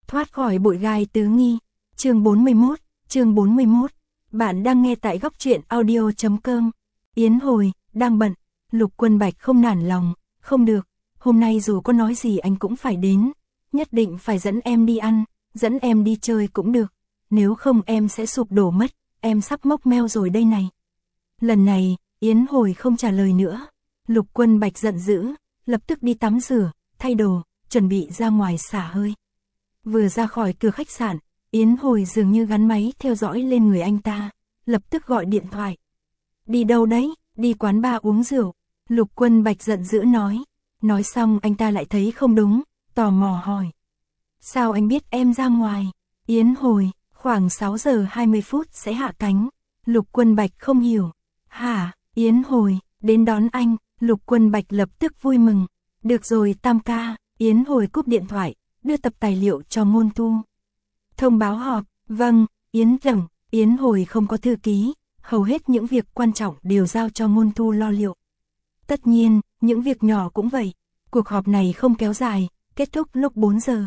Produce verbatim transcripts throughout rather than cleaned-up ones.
Thoát khỏi bụi gai tứ nghi. Chương bốn mươi mốt, chương bốn mươi mốt. Bạn đang nghe tại góc truyện audio chấm com. Yến Hồi, đang bận. Lục Quân Bạch không nản lòng, không được, hôm nay dù có nói gì anh cũng phải đến, nhất định phải dẫn em đi ăn, dẫn em đi chơi cũng được, nếu không em sẽ sụp đổ mất, em sắp mốc meo rồi đây này. Lần này, Yến Hồi không trả lời nữa, Lục Quân Bạch giận dữ, lập tức đi tắm rửa, thay đồ, chuẩn bị ra ngoài xả hơi. Vừa ra khỏi cửa khách sạn, Yến Hồi dường như gắn máy theo dõi lên người anh ta, lập tức gọi điện thoại. Đi đâu đấy? Đi quán bar uống rượu. Lục Quân Bạch giận dữ nói. Nói xong anh ta lại thấy không đúng, tò mò hỏi. Sao anh biết em ra ngoài? Yến Hồi, khoảng sáu giờ hai mươi phút sẽ hạ cánh. Lục Quân Bạch không hiểu. Hả? Yến Hồi, đến đón anh. Lục Quân Bạch lập tức vui mừng. Được rồi Tam ca. Yến Hồi cúp điện thoại, đưa tập tài liệu cho Ngôn Thu. Thông báo họp. Vâng, Yến Tổng. Yến Hồi không có thư ký, hầu hết những việc quan trọng đều giao cho Ngôn Thu lo liệu. Tất nhiên, những việc nhỏ cũng vậy. Cuộc họp này không kéo dài, kết thúc lúc bốn giờ.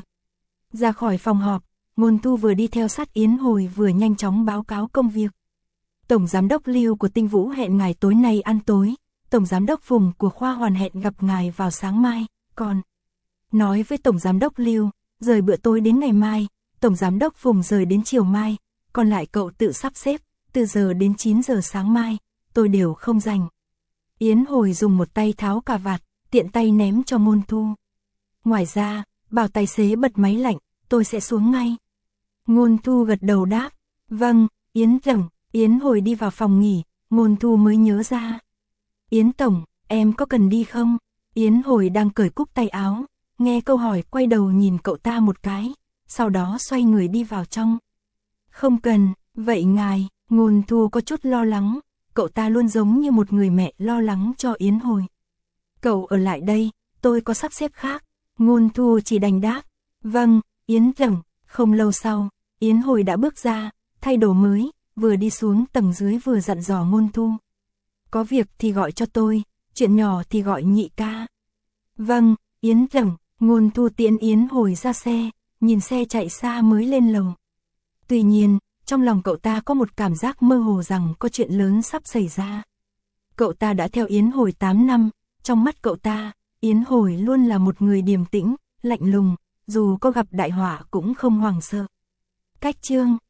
Ra khỏi phòng họp, Ngôn Thu vừa đi theo sát Yến Hồi vừa nhanh chóng báo cáo công việc. Tổng giám đốc Lưu của Tinh Vũ hẹn ngài tối nay ăn tối, Tổng giám đốc Phùng của Khoa Hoàn hẹn gặp ngài vào sáng mai, còn nói với Tổng giám đốc Lưu, rời bữa tối đến ngày mai, Tổng giám đốc Phùng rời đến chiều mai, còn lại cậu tự sắp xếp, từ giờ đến chín giờ sáng mai, tôi đều không rảnh. Yến Hồi dùng một tay tháo cà vạt, tiện tay ném cho Ngôn Thu. Ngoài ra, bảo tài xế bật máy lạnh, tôi sẽ xuống ngay. Ngôn Thu gật đầu đáp, vâng, Yến Tổng. Yến Hồi đi vào phòng nghỉ, Ngôn Thu mới nhớ ra. Yến Tổng, em có cần đi không? Yến Hồi đang cởi cúc tay áo, nghe câu hỏi quay đầu nhìn cậu ta một cái, sau đó xoay người đi vào trong. Không cần, vậy ngài, Ngôn Thu có chút lo lắng, cậu ta luôn giống như một người mẹ lo lắng cho Yến Hồi. Cậu ở lại đây, tôi có sắp xếp khác. Ngôn Thu chỉ đành đáp, vâng, Yến Tổng. Không lâu sau, Yến Hồi đã bước ra, thay đồ mới, vừa đi xuống tầng dưới vừa dặn dò Ngôn Thu. Có việc thì gọi cho tôi, chuyện nhỏ thì gọi nhị ca. Vâng, Yến Tổng. Ngôn Thu tiễn Yến Hồi ra xe, nhìn xe chạy xa mới lên lầu. Tuy nhiên, trong lòng cậu ta có một cảm giác mơ hồ rằng có chuyện lớn sắp xảy ra. Cậu ta đã theo Yến Hồi tám năm, trong mắt cậu ta, Yến Hồi luôn là một người điềm tĩnh, lạnh lùng, dù có gặp đại họa cũng không hoảng sợ. Cách chương